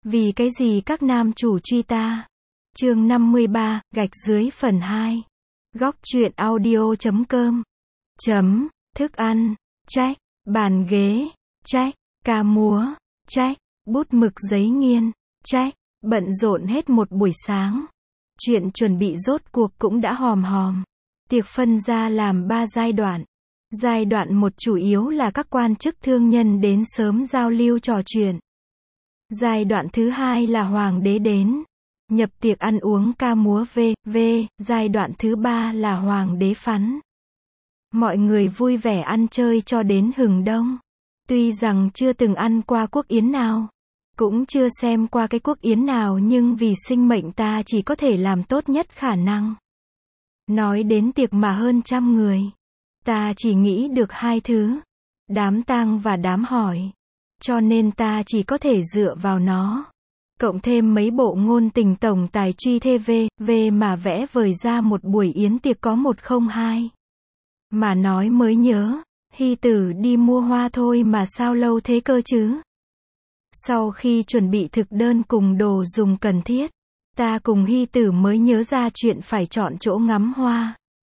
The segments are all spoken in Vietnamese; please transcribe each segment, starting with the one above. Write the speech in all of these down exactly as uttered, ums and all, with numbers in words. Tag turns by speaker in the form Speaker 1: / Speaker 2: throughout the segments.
Speaker 1: Vì cái gì các nam chủ truy ta? Chương năm mươi ba, gạch dưới phần hai. Góc truyện audio chấm com. Chấm, thức ăn, check, bàn ghế, check, ca múa, check, bút mực giấy nghiên, check, bận rộn hết một buổi sáng. Chuyện chuẩn bị rốt cuộc cũng đã hòm hòm. Tiệc phân ra làm ba giai đoạn. Giai đoạn một chủ yếu là các quan chức thương nhân đến sớm giao lưu trò chuyện. Giai đoạn thứ hai là hoàng đế đến, nhập tiệc ăn uống ca múa v.v. Giai đoạn thứ ba là hoàng đế phắn. Mọi người vui vẻ ăn chơi cho đến hừng đông. Tuy rằng chưa từng ăn qua quốc yến nào, cũng chưa xem qua cái quốc yến nào, nhưng vì sinh mệnh ta chỉ có thể làm tốt nhất khả năng. Nói đến tiệc mà hơn trăm người, ta chỉ nghĩ được hai thứ: đám tang và đám hỏi. Cho nên ta chỉ có thể dựa vào nó. Cộng thêm mấy bộ ngôn tình tổng tài truy thê v.v. mà vẽ vời ra một buổi yến tiệc có một không hai. Mà nói mới nhớ, Hy Tử đi mua hoa thôi mà sao lâu thế cơ chứ? Sau khi chuẩn bị thực đơn cùng đồ dùng cần thiết, ta cùng Hy Tử mới nhớ ra chuyện phải chọn chỗ ngắm hoa.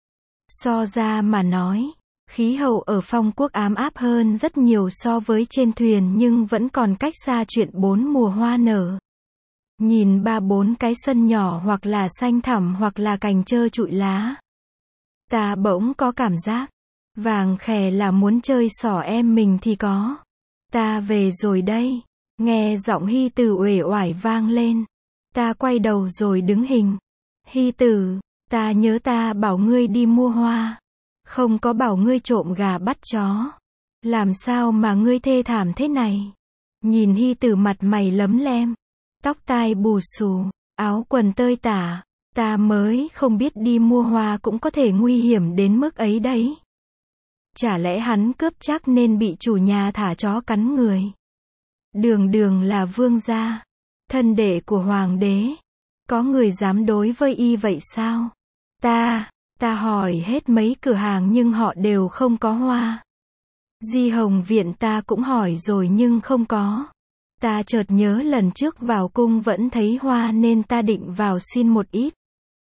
Speaker 1: So ra mà nói, khí hậu ở Phong Quốc ám áp hơn rất nhiều so với trên thuyền, nhưng vẫn còn cách xa chuyện bốn mùa hoa nở. Nhìn ba bốn cái sân nhỏ hoặc là xanh thẳm hoặc là cành trơ trụi lá, ta bỗng có cảm giác vàng khè là muốn chơi xỏ em mình thì có. Ta về rồi đây. Nghe giọng Hy Tử uể oải vang lên. Ta quay đầu rồi đứng hình. Hy Tử, ta nhớ ta bảo ngươi đi mua hoa, không có bảo ngươi trộm gà bắt chó. Làm sao mà ngươi thê thảm thế này? Nhìn Hy Tử mặt mày lấm lem, tóc tai bù xù, áo quần tơi tả. Ta mới không biết đi mua hoa cũng có thể nguy hiểm đến mức ấy đấy. Chả lẽ hắn cướp chắc nên bị chủ nhà thả chó cắn người? Đường đường là vương gia, thân đệ của hoàng đế, có người dám đối với y vậy sao? Ta, ta hỏi hết mấy cửa hàng nhưng họ đều không có hoa. Di Hồng Viện ta cũng hỏi rồi nhưng không có. Ta chợt nhớ lần trước vào cung vẫn thấy hoa nên ta định vào xin một ít.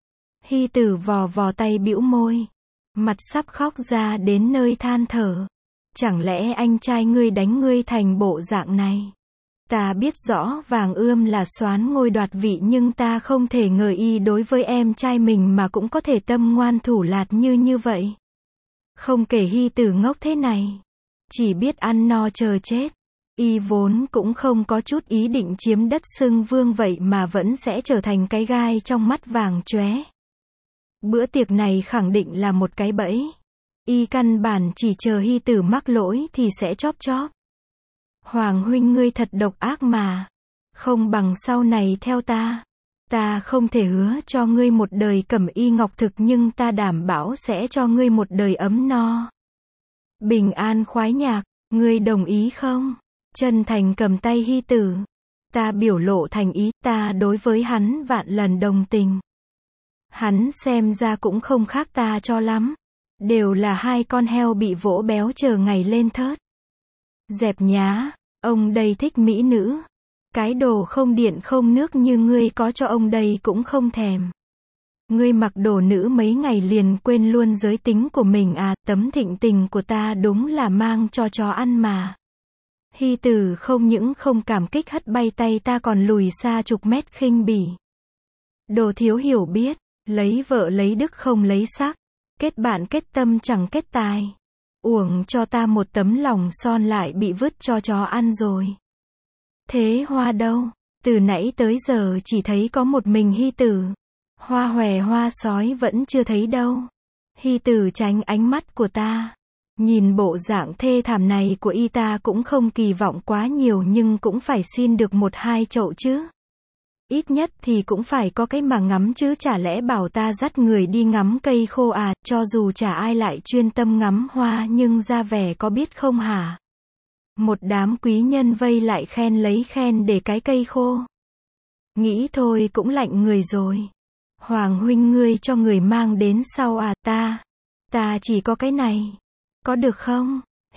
Speaker 1: Hy Tử vò vò tay bĩu môi, mặt sắp khóc ra đến nơi than thở. Chẳng lẽ anh trai ngươi đánh ngươi thành bộ dạng này? Ta biết rõ Vàng Ươm là soán ngôi đoạt vị, nhưng ta không thể ngờ y đối với em trai mình mà cũng có thể tâm ngoan thủ lạt như như vậy. Không kể Hy Tử ngốc thế này, chỉ biết ăn no chờ chết. Y vốn cũng không có chút ý định chiếm đất xưng vương, vậy mà vẫn sẽ trở thành cái gai trong mắt Vàng Chóe. Bữa tiệc này khẳng định là một cái bẫy. Y căn bản chỉ chờ Hy Tử mắc lỗi thì sẽ chóp chóp. Hoàng huynh ngươi thật độc ác mà. Không bằng sau này theo ta. Ta không thể hứa cho ngươi một đời cẩm y ngọc thực, nhưng ta đảm bảo sẽ cho ngươi một đời ấm no, bình an khoái nhạc. Ngươi đồng ý không? Chân thành cầm tay Hy Tử. Ta biểu lộ thành ý, ta đối với hắn vạn lần đồng tình. Hắn xem ra cũng không khác ta cho lắm. Đều là hai con heo bị vỗ béo chờ ngày lên thớt. Dẹp nhá, ông đây thích mỹ nữ. Cái đồ không điện không nước như ngươi có cho ông đây cũng không thèm. Ngươi mặc đồ nữ mấy ngày liền quên luôn giới tính của mình à? Tấm thịnh tình của ta đúng là mang cho chó ăn mà. Hy Tử không những không cảm kích hất bay tay ta còn lùi xa chục mét khinh bỉ. Đồ thiếu hiểu biết, lấy vợ lấy đức không lấy sắc, kết bạn kết tâm chẳng kết tài. Uổng cho ta một tấm lòng son lại bị vứt cho chó ăn rồi. Thế hoa đâu? Từ nãy tới giờ chỉ thấy có một mình Hy Tử. Hoa hòe hoa sói vẫn chưa thấy đâu. Hy Tử tránh ánh mắt của ta. Nhìn bộ dạng thê thảm này của y ta cũng không kỳ vọng quá nhiều, nhưng cũng phải xin được một hai chậu chứ. Ít nhất thì cũng phải có cái mà ngắm chứ, chả lẽ bảo ta dắt người đi ngắm cây khô à? Cho dù chả ai lại chuyên tâm ngắm hoa nhưng ra vẻ có biết không hả? Một đám quý nhân vây lại khen lấy khen để cái cây khô. Nghĩ thôi cũng lạnh người rồi. Hoàng huynh ngươi cho người mang đến sau à? Ta, ta chỉ có cái này. Có được không?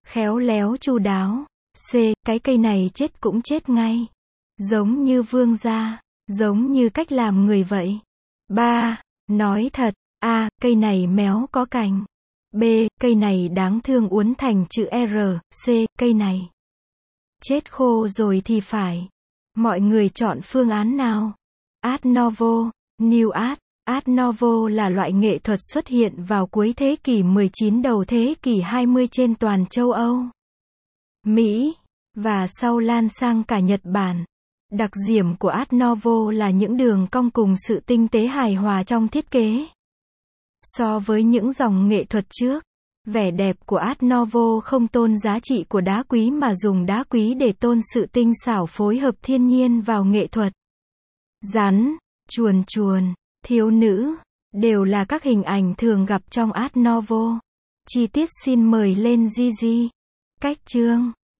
Speaker 1: khéo léo chu đáo. C. Cái cây này chết cũng chết ngay. Giống như vương gia, giống như cách làm người vậy. ba. Nói thật. A. Cây này méo có cành. B. Cây này đáng thương uốn thành chữ R. C. Cây này chết khô rồi thì phải. Mọi người chọn phương án nào? Art Nouveau, New Art. Art Nouveau là loại nghệ thuật xuất hiện vào cuối thế kỷ mười chín đầu thế kỷ hai mươi trên toàn châu Âu, Mỹ, và sau lan sang cả Nhật Bản. Đặc điểm của Art Nouveau là những đường cong cùng sự tinh tế hài hòa trong thiết kế. So với những dòng nghệ thuật trước, vẻ đẹp của Art Nouveau không tôn giá trị của đá quý mà dùng đá quý để tôn sự tinh xảo phối hợp thiên nhiên vào nghệ thuật. Rắn, chuồn chuồn, thiếu nữ, đều là các hình ảnh thường gặp trong Art Nouveau. Chi tiết xin mời lên Gigi. Cách chương